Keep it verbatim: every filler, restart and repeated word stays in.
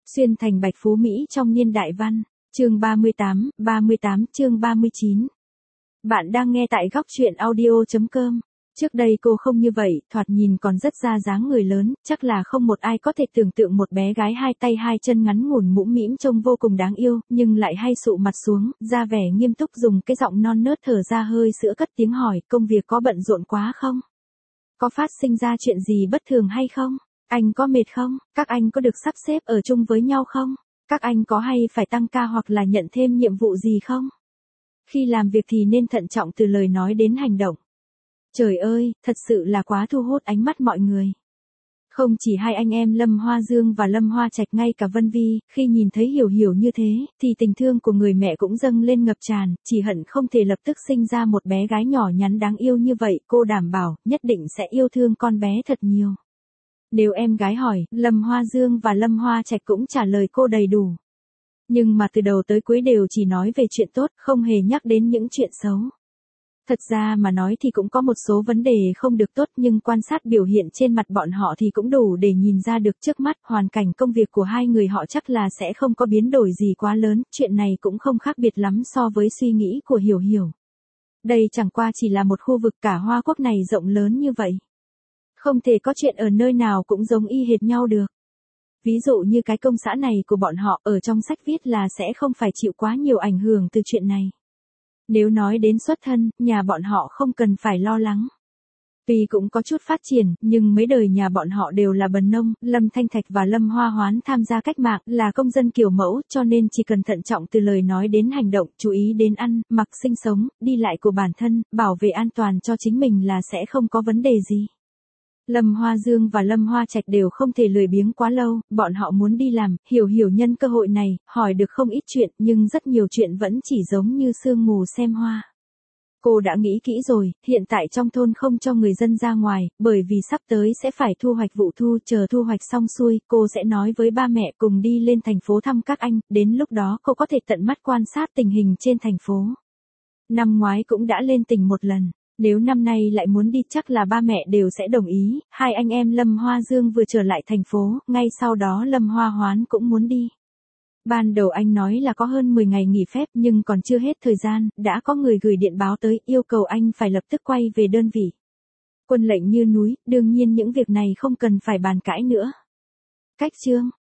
Xuyên thành Bạch Phú Mỹ trong niên đại văn, chương ba mươi tám, ba mươi tám chương ba mươi chín. Bạn đang nghe tại góc truyện audio.com. Trước đây cô không như vậy, thoạt nhìn còn rất ra dáng người lớn, chắc là không một ai có thể tưởng tượng một bé gái hai tay hai chân ngắn ngủn mũm mĩm trông vô cùng đáng yêu, nhưng lại hay sụ mặt xuống, ra vẻ nghiêm túc dùng cái giọng non nớt thở ra hơi sữa cất tiếng hỏi, công việc có bận rộn quá không? Có phát sinh ra chuyện gì bất thường hay không? Anh có mệt không? Các anh có được sắp xếp ở chung với nhau không? Các anh có hay phải tăng ca hoặc là nhận thêm nhiệm vụ gì không? Khi làm việc thì nên thận trọng từ lời nói đến hành động. Trời ơi, thật sự là quá thu hút ánh mắt mọi người. Không chỉ hai anh em Lâm Hoa Dương và Lâm Hoa Trạch, ngay cả Vân Vi, khi nhìn thấy Hiểu Hiểu như thế, thì tình thương của người mẹ cũng dâng lên ngập tràn, chỉ hận không thể lập tức sinh ra một bé gái nhỏ nhắn đáng yêu như vậy, cô đảm bảo, nhất định sẽ yêu thương con bé thật nhiều. Nếu em gái hỏi, Lâm Hoa Dương và Lâm Hoa Trạch cũng trả lời cô đầy đủ. Nhưng mà từ đầu tới cuối đều chỉ nói về chuyện tốt, không hề nhắc đến những chuyện xấu. Thật ra mà nói thì cũng có một số vấn đề không được tốt, nhưng quan sát biểu hiện trên mặt bọn họ thì cũng đủ để nhìn ra được trước mắt hoàn cảnh công việc của hai người họ chắc là sẽ không có biến đổi gì quá lớn, chuyện này cũng không khác biệt lắm so với suy nghĩ của Hiểu Hiểu. Đây chẳng qua chỉ là một khu vực, cả Hoa Quốc này rộng lớn như vậy. Không thể có chuyện ở nơi nào cũng giống y hệt nhau được. Ví dụ như cái công xã này của bọn họ ở trong sách viết là sẽ không phải chịu quá nhiều ảnh hưởng từ chuyện này. Nếu nói đến xuất thân, nhà bọn họ không cần phải lo lắng. Tuy cũng có chút phát triển, nhưng mấy đời nhà bọn họ đều là bần nông, Lâm Thanh Thạch và Lâm Hoa Hoán tham gia cách mạng, là công dân kiểu mẫu, cho nên chỉ cần thận trọng từ lời nói đến hành động, chú ý đến ăn, mặc, sinh sống, đi lại của bản thân, bảo vệ an toàn cho chính mình là sẽ không có vấn đề gì. Lâm Hoa Dương và Lâm Hoa Trạch đều không thể lười biếng quá lâu, bọn họ muốn đi làm, Hiểu Hiểu nhân cơ hội này, hỏi được không ít chuyện, nhưng rất nhiều chuyện vẫn chỉ giống như sương mù xem hoa. Cô đã nghĩ kỹ rồi, hiện tại trong thôn không cho người dân ra ngoài, bởi vì sắp tới sẽ phải thu hoạch vụ thu, chờ thu hoạch xong xuôi, cô sẽ nói với ba mẹ cùng đi lên thành phố thăm các anh, đến lúc đó cô có thể tận mắt quan sát tình hình trên thành phố. Năm ngoái cũng đã lên tỉnh một lần. Nếu năm nay lại muốn đi chắc là ba mẹ đều sẽ đồng ý, hai anh em Lâm Hoa Dương vừa trở lại thành phố, ngay sau đó Lâm Hoa Hoán cũng muốn đi. Ban đầu anh nói là có hơn mười ngày nghỉ phép nhưng còn chưa hết thời gian, đã có người gửi điện báo tới yêu cầu anh phải lập tức quay về đơn vị. Quân lệnh như núi, đương nhiên những việc này không cần phải bàn cãi nữa. Cách chương,